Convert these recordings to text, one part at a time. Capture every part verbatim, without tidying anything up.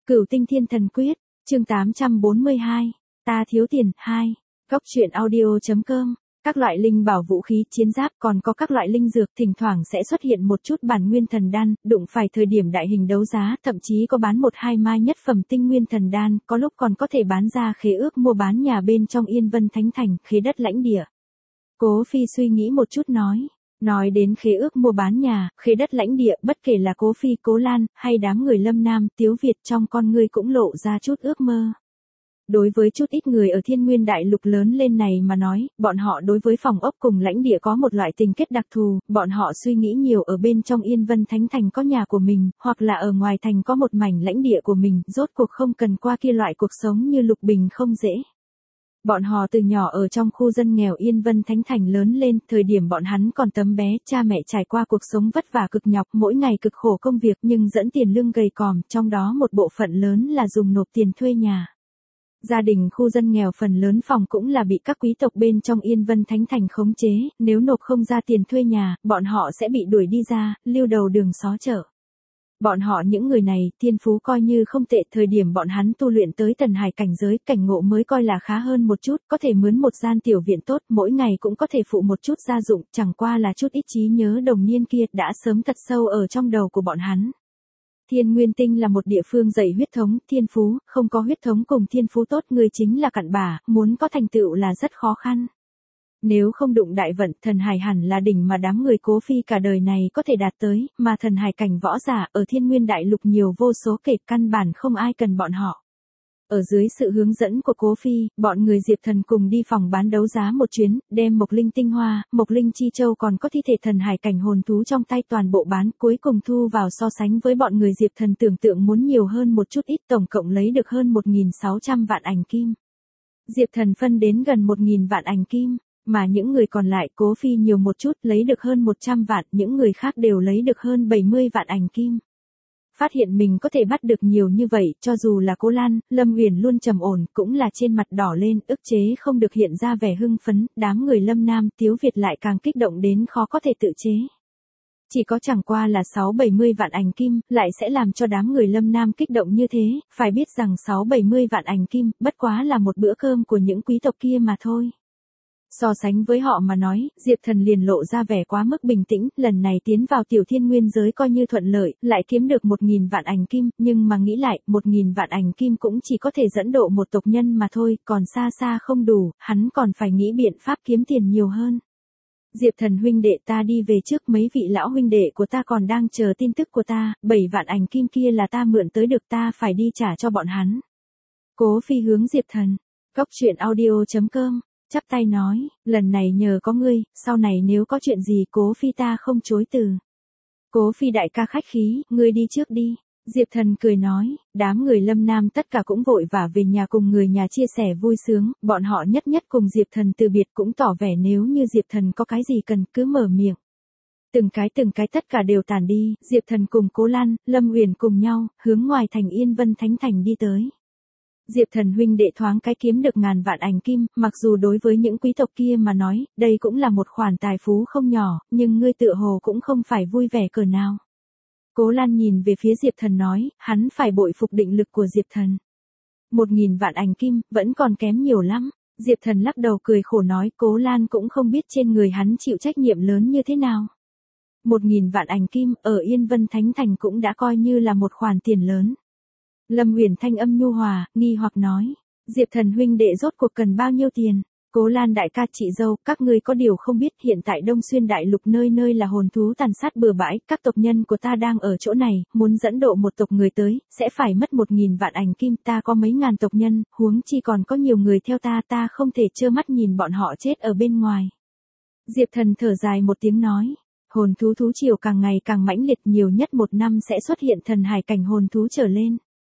Cửu Tinh Thiên Thần Quyết, chương tám trăm bốn mươi hai, ta thiếu tiền, hai. Góc truyện audio.com, các loại linh bảo vũ khí, chiến giáp còn có các loại linh dược thỉnh thoảng sẽ xuất hiện một chút bản nguyên thần đan, đụng phải thời điểm đại hình đấu giá, thậm chí có bán một hai mai nhất phẩm tinh nguyên thần đan, có lúc còn có thể bán ra khế ước mua bán nhà bên trong Yên Vân Thánh Thành, khế đất lãnh địa. Cố Phi suy nghĩ một chút nói. Nói đến khế ước mua bán nhà, khế đất lãnh địa, bất kể là Cố Phi, Cố Lan, hay đám người Lâm Nam, Tiếu Việt trong con ngươi cũng lộ ra chút ước mơ. Đối với chút ít người ở Thiên Nguyên Đại Lục lớn lên này mà nói, bọn họ đối với phòng ốc cùng lãnh địa có một loại tình kết đặc thù, bọn họ suy nghĩ nhiều ở bên trong Yên Vân Thánh Thành có nhà của mình, hoặc là ở ngoài thành có một mảnh lãnh địa của mình, rốt cuộc không cần qua kia loại cuộc sống như Lục Bình không dễ. Bọn họ từ nhỏ ở trong khu dân nghèo Yên Vân Thánh Thành lớn lên, thời điểm bọn hắn còn tấm bé, cha mẹ trải qua cuộc sống vất vả cực nhọc, mỗi ngày cực khổ công việc nhưng dẫn tiền lương gầy còm, trong đó một bộ phận lớn là dùng nộp tiền thuê nhà. Gia đình khu dân nghèo phần lớn phòng cũng là bị các quý tộc bên trong Yên Vân Thánh Thành khống chế, nếu nộp không ra tiền thuê nhà, bọn họ sẽ bị đuổi đi ra, lưu đầu đường xó chợ. Bọn họ những người này, thiên phú coi như không tệ, thời điểm bọn hắn tu luyện tới tần hải cảnh giới, cảnh ngộ mới coi là khá hơn một chút, có thể mướn một gian tiểu viện tốt, mỗi ngày cũng có thể phụ một chút gia dụng, chẳng qua là chút ít trí nhớ đồng niên kia đã sớm thật sâu ở trong đầu của bọn hắn. Thiên Nguyên Tinh là một địa phương dạy huyết thống, thiên phú, không có huyết thống cùng thiên phú tốt người chính là cặn bã, muốn có thành tựu là rất khó khăn. Nếu không đụng đại vận, thần hải hẳn là đỉnh mà đám người Cố Phi cả đời này có thể đạt tới, mà thần hải cảnh võ giả ở Thiên Nguyên Đại Lục nhiều vô số kể, căn bản không ai cần bọn họ. Ở dưới sự hướng dẫn của Cố Phi, bọn người Diệp Thần cùng đi phòng bán đấu giá một chuyến, đem Mộc Linh Tinh Hoa, Mộc Linh Chi Châu còn có thi thể thần hải cảnh hồn thú trong tay toàn bộ bán, cuối cùng thu vào so sánh với bọn người Diệp Thần tưởng tượng muốn nhiều hơn một chút ít, tổng cộng lấy được hơn một nghìn sáu trăm vạn ảnh kim. Diệp Thần phân đến gần một nghìn vạn ảnh kim. Mà những người còn lại, Cố Phi nhiều một chút, lấy được hơn một trăm vạn, những người khác đều lấy được hơn bảy mươi vạn ảnh kim. Phát hiện mình có thể bắt được nhiều như vậy, cho dù là Cố Lan, Lâm Uyển luôn trầm ổn, cũng là trên mặt đỏ lên, ức chế không được hiện ra vẻ hưng phấn, đám người Lâm Nam, Tiếu Việt lại càng kích động đến khó có thể tự chế. Chỉ có chẳng qua là sáu bảy mươi vạn ảnh kim, lại sẽ làm cho đám người Lâm Nam kích động như thế, phải biết rằng sáu bảy mươi vạn ảnh kim, bất quá là một bữa cơm của những quý tộc kia mà thôi. So sánh với họ mà nói, Diệp Thần liền lộ ra vẻ quá mức bình tĩnh, lần này tiến vào tiểu thiên nguyên giới coi như thuận lợi, lại kiếm được một nghìn vạn ảnh kim, nhưng mà nghĩ lại, một nghìn vạn ảnh kim cũng chỉ có thể dẫn độ một tộc nhân mà thôi, còn xa xa không đủ, hắn còn phải nghĩ biện pháp kiếm tiền nhiều hơn. Diệp Thần huynh đệ, ta đi về trước, mấy vị lão huynh đệ của ta còn đang chờ tin tức của ta, bảy vạn ảnh kim kia là ta mượn tới được, ta phải đi trả cho bọn hắn. Cố Phi hướng Diệp Thần, góc truyện audio.com. Chắp tay nói, lần này nhờ có ngươi, sau này nếu có chuyện gì Cố Phi ta không chối từ. Cố Phi đại ca khách khí, ngươi đi trước đi. Diệp Thần cười nói, đám người Lâm Nam tất cả cũng vội vã về nhà cùng người nhà chia sẻ vui sướng, bọn họ nhất nhất cùng Diệp Thần từ biệt, cũng tỏ vẻ nếu như Diệp Thần có cái gì cần cứ mở miệng. Từng cái từng cái tất cả đều tản đi, Diệp Thần cùng Cố Lan, Lâm Uyển cùng nhau, hướng ngoài thành Yên Vân Thánh Thành đi tới. Diệp Thần huynh đệ thoáng cái kiếm được ngàn vạn ảnh kim, mặc dù đối với những quý tộc kia mà nói, đây cũng là một khoản tài phú không nhỏ, nhưng ngươi tựa hồ cũng không phải vui vẻ cỡ nào. Cố Lan nhìn về phía Diệp Thần nói, hắn phải bội phục định lực của Diệp Thần. Một nghìn vạn ảnh kim, vẫn còn kém nhiều lắm. Diệp Thần lắc đầu cười khổ nói, Cố Lan cũng không biết trên người hắn chịu trách nhiệm lớn như thế nào. Một nghìn vạn ảnh kim, ở Yên Vân Thánh Thành cũng đã coi như là một khoản tiền lớn. Lâm Uyển thanh âm nhu hòa, nghi hoặc nói, Diệp Thần huynh đệ rốt cuộc cần bao nhiêu tiền? Cố Lan đại ca chị dâu, các ngươi có điều không biết, hiện tại Đông Xuyên Đại Lục nơi nơi là hồn thú tàn sát bừa bãi, các tộc nhân của ta đang ở chỗ này, muốn dẫn độ một tộc người tới, sẽ phải mất một nghìn vạn ảnh kim, ta có mấy ngàn tộc nhân, huống chi còn có nhiều người theo ta, ta không thể trơ mắt nhìn bọn họ chết ở bên ngoài. Diệp Thần thở dài một tiếng nói, hồn thú thú triều càng ngày càng mãnh liệt, nhiều nhất một năm sẽ xuất hiện thần hải cảnh hồn thú trở lên.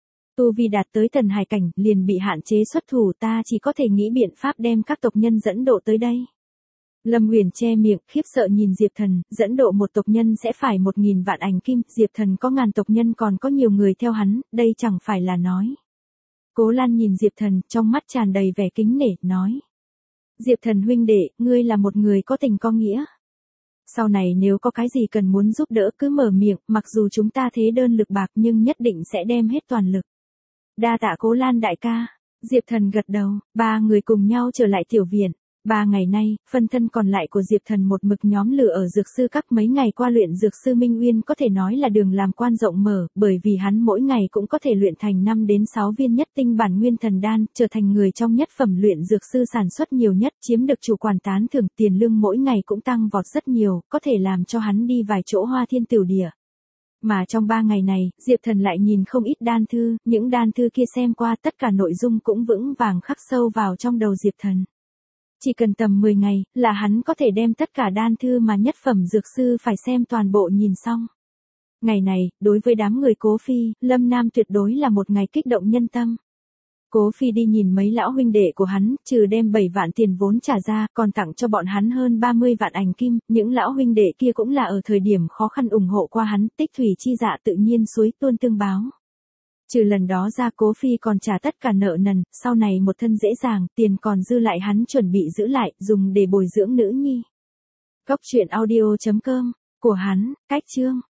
Tu vi đạt tới thần hải cảnh, liền bị hạn chế xuất thủ, ta chỉ có thể nghĩ biện pháp đem các tộc nhân dẫn độ tới đây. Lâm Uyển che miệng, khiếp sợ nhìn Diệp Thần, dẫn độ một tộc nhân sẽ phải một nghìn vạn ảnh kim, Diệp Thần có ngàn tộc nhân còn có nhiều người theo hắn, đây chẳng phải là nói. Cố Lan nhìn Diệp Thần, trong mắt tràn đầy vẻ kính nể, nói. Diệp Thần huynh đệ, ngươi là một người có tình có nghĩa. Sau này nếu có cái gì cần muốn giúp đỡ cứ mở miệng, mặc dù chúng ta thế đơn lực bạc nhưng nhất định sẽ đem hết toàn lực. Đa tạ Cố Lan đại ca. Diệp Thần gật đầu, ba người cùng nhau trở lại tiểu viện. Ba ngày nay, phân thân còn lại của Diệp Thần một mực nhóm lửa ở dược sư các mấy ngày qua luyện dược sư Minh Uyên có thể nói là đường làm quan rộng mở, bởi vì hắn mỗi ngày cũng có thể luyện thành năm đến sáu viên nhất tinh bản nguyên thần đan, trở thành người trong nhất phẩm luyện dược sư sản xuất nhiều nhất, chiếm được chủ quản tán thưởng, tiền lương mỗi ngày cũng tăng vọt rất nhiều, có thể làm cho hắn đi vài chỗ hoa thiên tửu địa. Mà trong ba ngày này, Diệp Thần lại nhìn không ít đan thư, những đan thư kia xem qua tất cả nội dung cũng vững vàng khắc sâu vào trong đầu Diệp Thần. Chỉ cần tầm mười ngày, là hắn có thể đem tất cả đan thư mà nhất phẩm dược sư phải xem toàn bộ nhìn xong. Ngày này, đối với đám người Cố Phi, Lâm Nam tuyệt đối là một ngày kích động nhân tâm. Cố Phi đi nhìn mấy lão huynh đệ của hắn, trừ đem bảy vạn tiền vốn trả ra, còn tặng cho bọn hắn hơn ba mươi vạn ảnh kim, những lão huynh đệ kia cũng là ở thời điểm khó khăn ủng hộ qua hắn, tích thủy chi dạ tự nhiên suối tuôn tương báo. Trừ lần đó ra Cố Phi còn trả tất cả nợ nần, sau này một thân dễ dàng, tiền còn dư lại hắn chuẩn bị giữ lại, dùng để bồi dưỡng nữ nhi. Cốc truyện audio chấm com, của hắn, cách chương.